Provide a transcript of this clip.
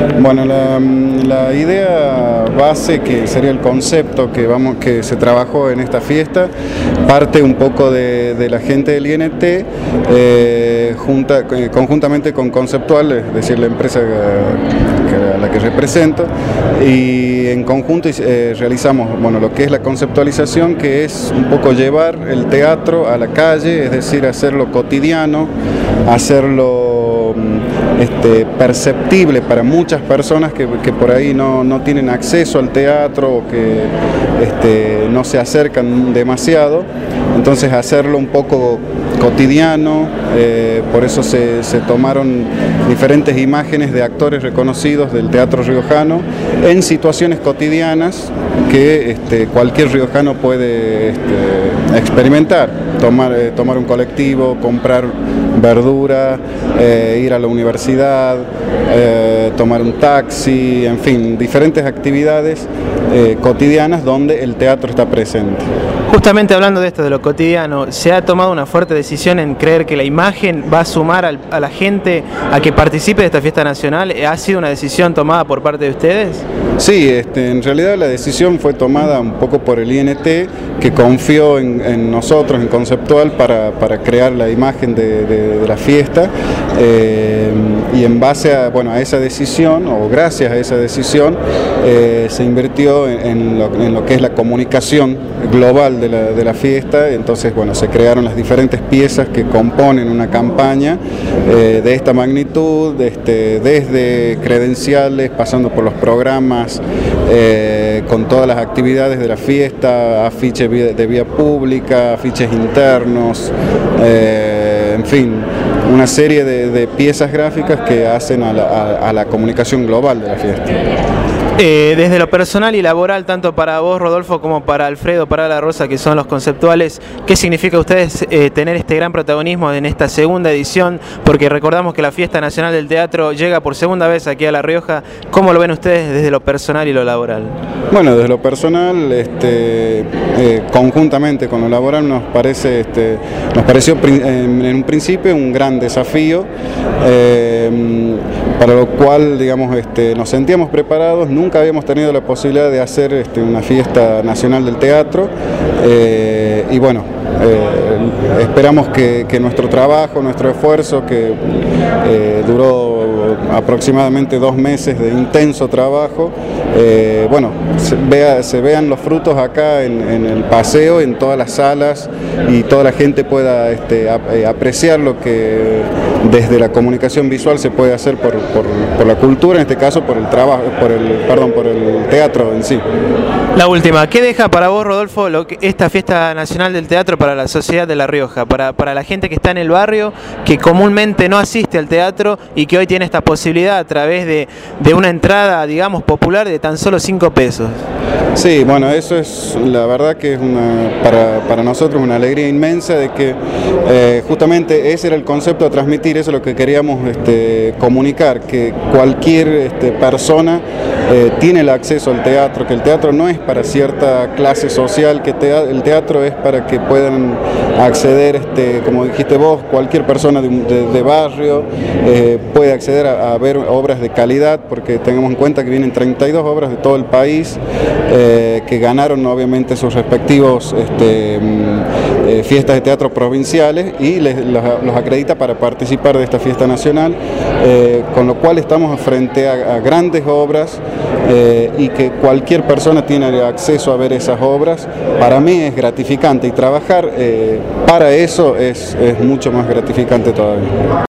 Bueno, la idea base, que sería el concepto que se trabajó en esta fiesta, parte un poco de la gente del INT, conjuntamente con Conceptual, es decir, la empresa a la que represento, y en conjunto realizamos lo que es la conceptualización, que es un poco llevar el teatro a la calle, es decir, hacerlo cotidiano, hacerlo perceptible para muchas personas que por ahí no tienen acceso al teatro o que no se acercan demasiado. Entonces hacerlo un poco cotidiano, por eso se tomaron diferentes imágenes de actores reconocidos del teatro riojano en situaciones cotidianas que cualquier riojano puede experimentar, tomar un colectivo, comprar verdura, ir a la universidad, tomar un taxi, en fin, diferentes actividades cotidianas donde el teatro está presente. Justamente hablando de esto, de lo cotidiano, ¿se ha tomado una fuerte decisión en creer que la imagen va a sumar a la gente a que participe de esta fiesta nacional? ¿Ha sido una decisión tomada por parte de ustedes? Sí, en realidad la decisión fue tomada un poco por el INT, que confió en nosotros, en Conceptual, para crear la imagen de la fiesta, y en base a esa decisión, o gracias a esa decisión, se invirtió en lo que es la comunicación global de la fiesta. Entonces se crearon las diferentes piezas que componen una campaña de esta magnitud, desde credenciales, pasando por los programas, con todas las actividades de la fiesta, afiches de vía pública, afiches internos, en fin, una serie de piezas gráficas que hacen a la comunicación global de la fiesta. Desde lo personal y laboral, tanto para vos, Rodolfo, como para Alfredo Parada la Rosa, que son los conceptuales, ¿qué significa a ustedes tener este gran protagonismo en esta segunda edición? Porque recordamos que la Fiesta Nacional del Teatro llega por segunda vez aquí a La Rioja. ¿Cómo lo ven ustedes desde lo personal y lo laboral? Bueno, desde lo personal, conjuntamente con lo laboral, nos pareció en un principio un gran desafío, para lo cual, nos sentíamos preparados. Nunca habíamos tenido la posibilidad de hacer una fiesta nacional del teatro, y esperamos que nuestro trabajo, nuestro esfuerzo, que duró aproximadamente 2 meses de intenso trabajo, se vean los frutos acá en el paseo, en todas las salas, y toda la gente pueda apreciar lo que desde la comunicación visual se puede hacer por la cultura, en este caso por el teatro en sí. La última, ¿qué deja para vos, Rodolfo, esta Fiesta Nacional del Teatro para la sociedad de La Rioja, para la gente que está en el barrio, que comúnmente no asiste al teatro y que hoy tiene esta posibilidad a través de una entrada, digamos, popular de tan solo 5 pesos? Sí, eso es, la verdad que es para nosotros una alegría inmensa de que justamente ese era el concepto a transmitir, eso es lo que queríamos comunicar, que cualquier persona tiene el acceso al teatro, que el teatro no es para cierta clase social, que el teatro es para que puedan acceder, como dijiste vos, cualquier persona de barrio puede acceder a ver obras de calidad, porque tengamos en cuenta que vienen 32 obras de todo el país, que ganaron obviamente sus respectivos fiestas de teatro provinciales, y los acredita para participar de esta fiesta nacional, con lo cual estamos frente a grandes obras, y que cualquier persona tiene acceso a ver esas obras. Para mí es gratificante, y trabajar para eso es mucho más gratificante todavía.